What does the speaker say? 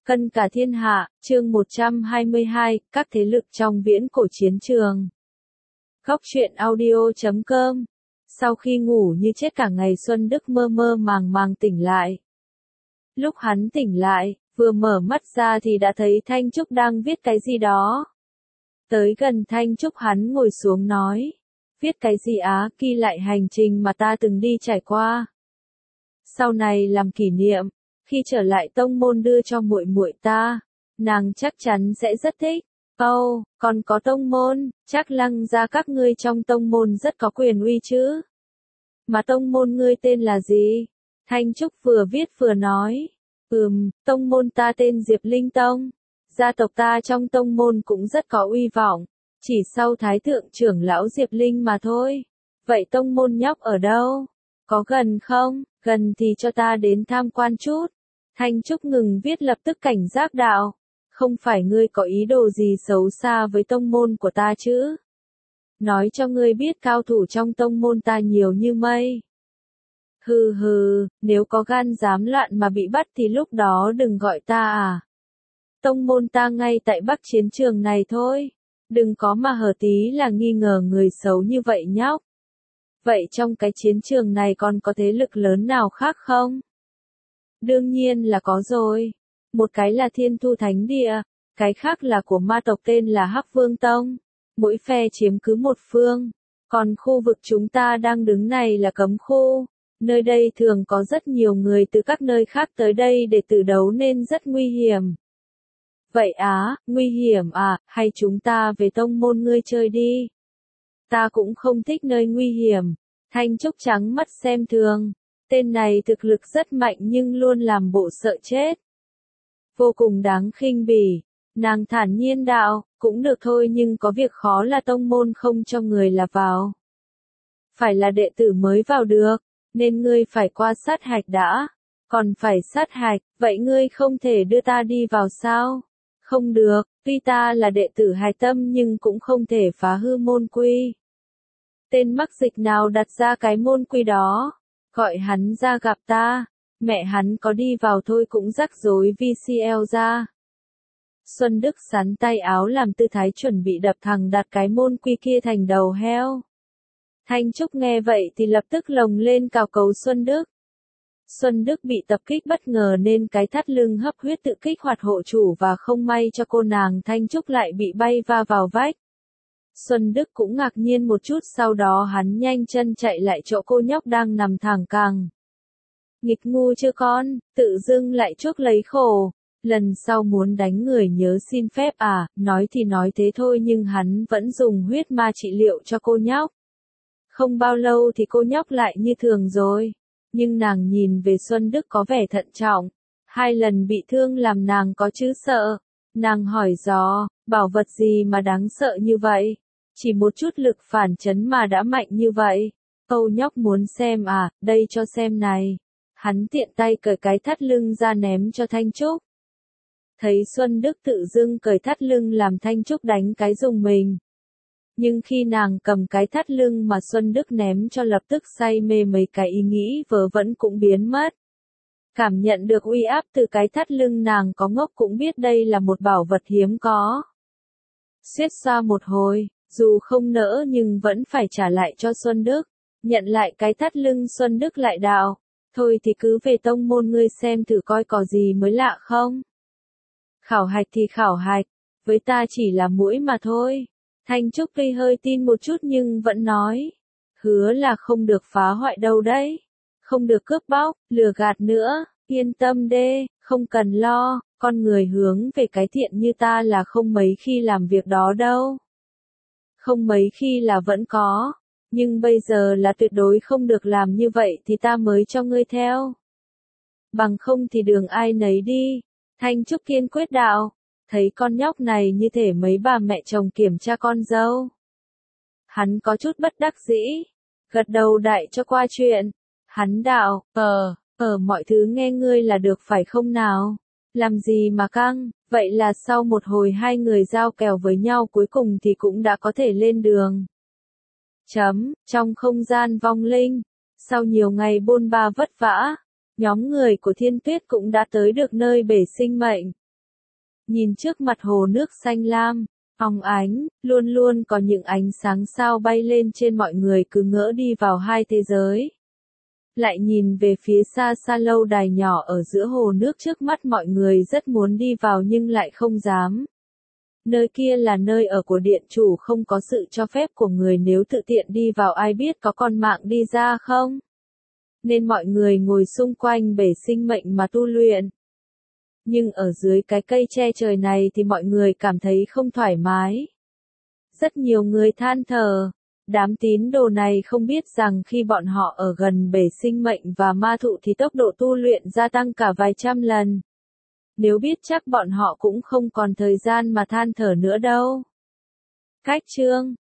Cân cả thiên hạ, chương 122, các thế lực trong viễn cổ chiến trường. Góc truyện audio.com. Sau khi ngủ như chết cả ngày, Xuân Đức mơ mơ màng màng tỉnh lại. Lúc hắn tỉnh lại, vừa mở mắt ra thì đã thấy Thanh Trúc đang viết cái gì đó. Tới gần Thanh Trúc, hắn ngồi xuống nói: "Viết cái gì á?" "Ghi lại hành trình mà ta từng đi trải qua. Sau này làm kỷ niệm, khi trở lại tông môn đưa cho muội muội ta, nàng chắc chắn sẽ rất thích." "Ồ, còn có tông môn, chắc Lăng gia các ngươi trong tông môn rất có quyền uy chứ. Mà tông môn ngươi tên là gì?" Thanh Trúc vừa viết vừa nói: Tông môn ta tên Diệp Linh Tông. Gia tộc ta trong tông môn cũng rất có uy vọng, chỉ sau Thái thượng trưởng lão Diệp Linh mà thôi." "Vậy tông môn nhóc ở đâu? Có gần không?" "Gần thì cho ta đến tham quan chút." Thanh Trúc ngừng viết lập tức cảnh giác đạo: "Không phải ngươi có ý đồ gì xấu xa với tông môn của ta chứ? Nói cho ngươi biết cao thủ trong tông môn ta nhiều như mây. Hừ hừ, nếu có gan dám loạn mà bị bắt thì lúc đó đừng gọi ta à. Tông môn ta ngay tại Bắc chiến trường này thôi. Đừng có mà hở tí là nghi ngờ người xấu như vậy nhóc." "Vậy trong cái chiến trường này còn có thế lực lớn nào khác không?" "Đương nhiên là có rồi. Một cái là Thiên Thu Thánh Địa, cái khác là của ma tộc tên là Hắc Vương Tông. Mỗi phe chiếm cứ một phương. Còn khu vực chúng ta đang đứng này là cấm khu. Nơi đây thường có rất nhiều người từ các nơi khác tới đây để tử đấu nên rất nguy hiểm." "Vậy á, nguy hiểm à, hay chúng ta về tông môn ngươi chơi đi? Ta cũng không thích nơi nguy hiểm." Thanh Trúc trắng mắt xem thường. Tên này thực lực rất mạnh nhưng luôn làm bộ sợ chết. Vô cùng đáng khinh bỉ. Nàng thản nhiên đạo: "Cũng được thôi, nhưng có việc khó là tông môn không cho người là vào. Phải là đệ tử mới vào được, nên ngươi phải qua sát hạch đã." "Còn phải sát hạch, vậy ngươi không thể đưa ta đi vào sao?" "Không được, tuy ta là đệ tử hài tâm nhưng cũng không thể phá hư môn quy." "Tên mắc dịch nào đặt ra cái môn quy đó? Gọi hắn ra gặp ta." Mẹ hắn có đi vào thôi cũng rắc rối VCL ra. Xuân Đức sắn tay áo làm tư thái chuẩn bị đập thằng đặt cái môn quy kia thành đầu heo. Thanh Trúc nghe vậy thì lập tức lồng lên cào cấu Xuân Đức. Xuân Đức bị tập kích bất ngờ nên cái thắt lưng hấp huyết tự kích hoạt hộ chủ và không may cho cô nàng Thanh Trúc lại bị bay va vào vách. Xuân Đức cũng ngạc nhiên một chút, sau đó hắn nhanh chân chạy lại chỗ cô nhóc đang nằm thẳng cẳng. "Nghịch ngu chưa con, tự dưng lại chuốc lấy khổ. Lần sau muốn đánh người nhớ xin phép à." Nói thì nói thế thôi nhưng hắn vẫn dùng huyết ma trị liệu cho cô nhóc. Không bao lâu thì cô nhóc lại như thường rồi. Nhưng nàng nhìn về Xuân Đức có vẻ thận trọng. 2 lần bị thương làm nàng có chứ sợ. Nàng hỏi dò: "Bảo vật gì mà đáng sợ như vậy? Chỉ một chút lực phản chấn mà đã mạnh như vậy." "Câu nhóc muốn xem à, đây cho xem này." Hắn tiện tay cởi cái thắt lưng ra ném cho Thanh Trúc. Thấy Xuân Đức tự dưng cởi thắt lưng làm Thanh Trúc đánh cái rùng mình. Nhưng khi nàng cầm cái thắt lưng mà Xuân Đức ném cho lập tức say mê, mấy cái ý nghĩ vớ vẩn cũng biến mất. Cảm nhận được uy áp từ cái thắt lưng, nàng có ngốc cũng biết đây là một bảo vật hiếm có. Suýt xoa một hồi, dù không nỡ nhưng vẫn phải trả lại cho Xuân Đức. Nhận lại cái thắt lưng, Xuân Đức lại đạo: "Thôi thì cứ về tông môn ngươi xem thử coi có gì mới lạ không. Khảo hạch thì khảo hạch, với ta chỉ là muỗi mà thôi." Thanh Trúc tuy hơi tin một chút nhưng vẫn nói: "Hứa là không được phá hoại đâu đấy. Không được cướp bóc, lừa gạt nữa, yên tâm đê, không cần lo, con người hướng về cái thiện như ta là không mấy khi làm việc đó đâu. Không mấy khi là vẫn có, nhưng bây giờ là tuyệt đối không được làm như vậy thì ta mới cho ngươi theo. Bằng không thì đường ai nấy đi." Thanh Trúc kiên quyết đạo. Thấy con nhóc này như thể mấy bà mẹ chồng kiểm tra con dâu. Hắn có chút bất đắc dĩ, gật đầu đại cho qua chuyện. Hắn đạo: Mọi thứ nghe ngươi là được phải không nào? Làm gì mà căng." Vậy là sau một hồi 2 người giao kèo với nhau cuối cùng thì cũng đã có thể lên đường. Trong không gian vong linh, sau nhiều ngày bôn ba vất vả, nhóm người của Thiên Tuyết cũng đã tới được nơi bể sinh mệnh. Nhìn trước mặt hồ nước xanh lam, óng ánh, luôn luôn có những ánh sáng sao bay lên trên, mọi người cứ ngỡ đi vào hai thế giới. Lại nhìn về phía xa xa lâu đài nhỏ ở giữa hồ nước trước mắt, mọi người rất muốn đi vào nhưng lại không dám. Nơi kia là nơi ở của điện chủ, không có sự cho phép của người, nếu tự tiện đi vào ai biết có còn mạng đi ra không? Nên mọi người ngồi xung quanh bể sinh mệnh mà tu luyện. Nhưng ở dưới cái cây che trời này thì mọi người cảm thấy không thoải mái. Rất nhiều người than thở. Đám tín đồ này không biết rằng khi bọn họ ở gần bể sinh mệnh và ma thụ thì tốc độ tu luyện gia tăng cả vài trăm lần. Nếu biết chắc bọn họ cũng không còn thời gian mà than thở nữa đâu. Cách chương